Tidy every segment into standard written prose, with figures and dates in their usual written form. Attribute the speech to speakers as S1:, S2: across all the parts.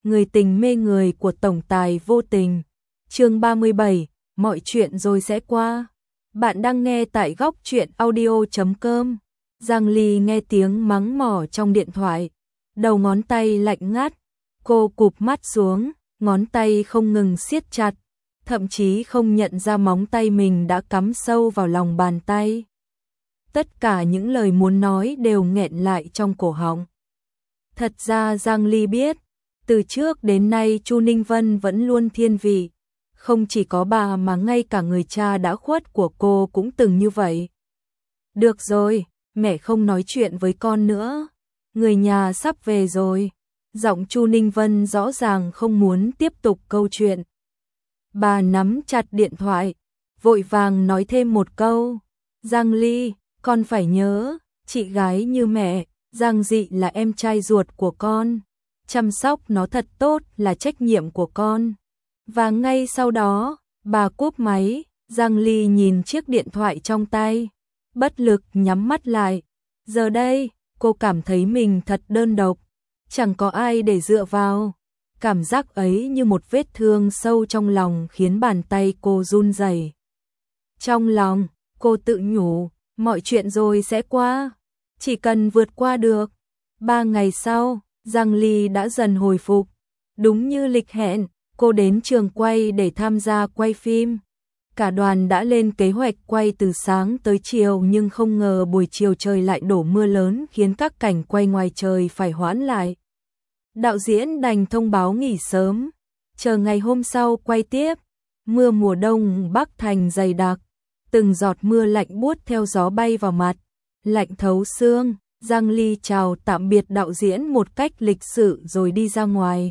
S1: người tình mê người của tổng tài vô tình. Chương 37, mọi chuyện rồi sẽ qua. Bạn đang nghe tại góc truyện audio.com. Giang Ly nghe tiếng mắng mỏ trong điện thoại, đầu ngón tay lạnh ngắt, cô cụp mắt xuống, ngón tay không ngừng siết chặt, thậm chí không nhận ra móng tay mình đã cắm sâu vào lòng bàn tay. Tất cả những lời muốn nói đều nghẹn lại trong cổ họng. Thật ra Giang Ly biết, từ trước đến nay Chu Ninh Vân vẫn luôn thiên vị, không chỉ có bà mà ngay cả người cha đã khuất của cô cũng từng như vậy. Được rồi, mẹ không nói chuyện với con nữa, người nhà sắp về rồi. Giọng Chu Ninh Vân rõ ràng không muốn tiếp tục câu chuyện. Bà nắm chặt điện thoại, vội vàng nói thêm một câu. Giang Ly, con phải nhớ, chị gái như mẹ, Giang Dị là em trai ruột của con. Chăm sóc nó thật tốt là trách nhiệm của con. Và ngay sau đó, bà cúp máy, Giang Ly nhìn chiếc điện thoại trong tay, bất lực nhắm mắt lại. Giờ đây, cô cảm thấy mình thật đơn độc, chẳng có ai để dựa vào. Cảm giác ấy như một vết thương sâu trong lòng khiến bàn tay cô run rẩy. Trong lòng, cô tự nhủ, mọi chuyện rồi sẽ qua, chỉ cần vượt qua được. 3 ngày sau, Giang Ly đã dần hồi phục. Đúng như lịch hẹn, cô đến trường quay để tham gia quay phim. Cả đoàn đã lên kế hoạch quay từ sáng tới chiều, nhưng không ngờ buổi chiều trời lại đổ mưa lớn khiến các cảnh quay ngoài trời phải hoãn lại. Đạo diễn đành thông báo nghỉ sớm, chờ ngày hôm sau quay tiếp. Mưa mùa đông Bắc Thành dày đặc, từng giọt mưa lạnh buốt theo gió bay vào mặt, lạnh thấu xương. Giang Ly chào tạm biệt đạo diễn một cách lịch sự rồi đi ra ngoài.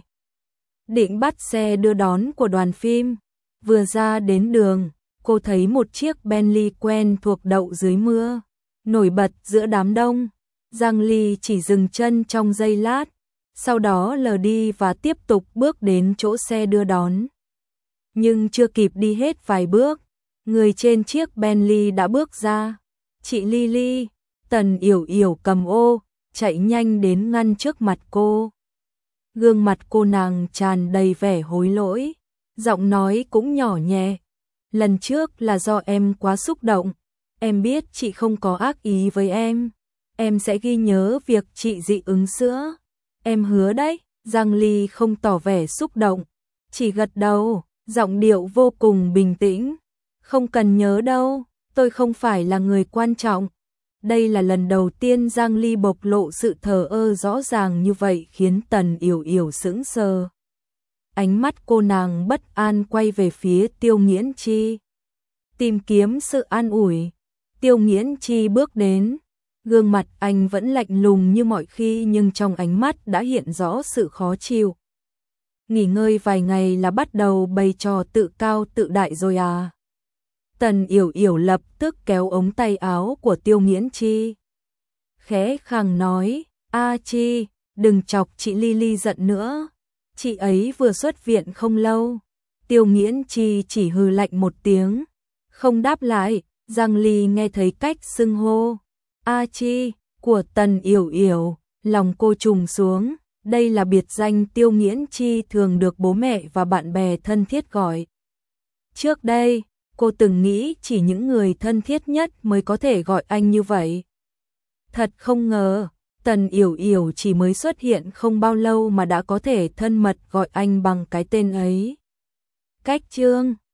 S1: Định bắt xe đưa đón của đoàn phim. Vừa ra đến đường, cô thấy một chiếc Bentley quen thuộc đậu dưới mưa, nổi bật giữa đám đông. Giang Ly chỉ dừng chân trong giây lát, sau đó lờ đi và tiếp tục bước đến chỗ xe đưa đón. Nhưng chưa kịp đi hết vài bước, người trên chiếc Bentley đã bước ra. Chị Lily, Tần Yểu Yểu cầm ô, chạy nhanh đến ngăn trước mặt cô. Gương mặt cô nàng tràn đầy vẻ hối lỗi, giọng nói cũng nhỏ nhẹ. Lần trước là do em quá xúc động, em biết chị không có ác ý với em sẽ ghi nhớ việc chị dị ứng sữa. Em hứa đấy. Giang Ly không tỏ vẻ xúc động, chỉ gật đầu, giọng điệu vô cùng bình tĩnh. Không cần nhớ đâu, tôi không phải là người quan trọng. Đây là lần đầu tiên Giang Ly bộc lộ sự thờ ơ rõ ràng như vậy khiến Tần Yểu Yểu sững sờ. Ánh mắt cô nàng bất an quay về phía Tiêu Nghiễn Chi, tìm kiếm sự an ủi. Tiêu Nghiễn Chi bước đến, gương mặt anh vẫn lạnh lùng như mọi khi nhưng trong ánh mắt đã hiện rõ sự khó chịu. Nghỉ ngơi vài ngày là bắt đầu bày trò tự cao tự đại rồi à? Tần Yểu Yểu lập tức kéo ống tay áo của Tiêu Nghiễn Chi, khẽ khàng nói, A Chi, đừng chọc chị Lily giận nữa, chị ấy vừa xuất viện không lâu. Tiêu Nghiễn Chi chỉ hừ lạnh một tiếng, không đáp lại. Giang Ly nghe thấy cách xưng hô A Chi của Tần Yểu Yểu, lòng cô trùng xuống. Đây là biệt danh Tiêu Nghiễn Chi thường được bố mẹ và bạn bè thân thiết gọi. Trước đây, cô từng nghĩ chỉ những người thân thiết nhất mới có thể gọi anh như vậy. Thật không ngờ, Tần Yểu Yểu chỉ mới xuất hiện không bao lâu mà đã có thể thân mật gọi anh bằng cái tên ấy. Cách chương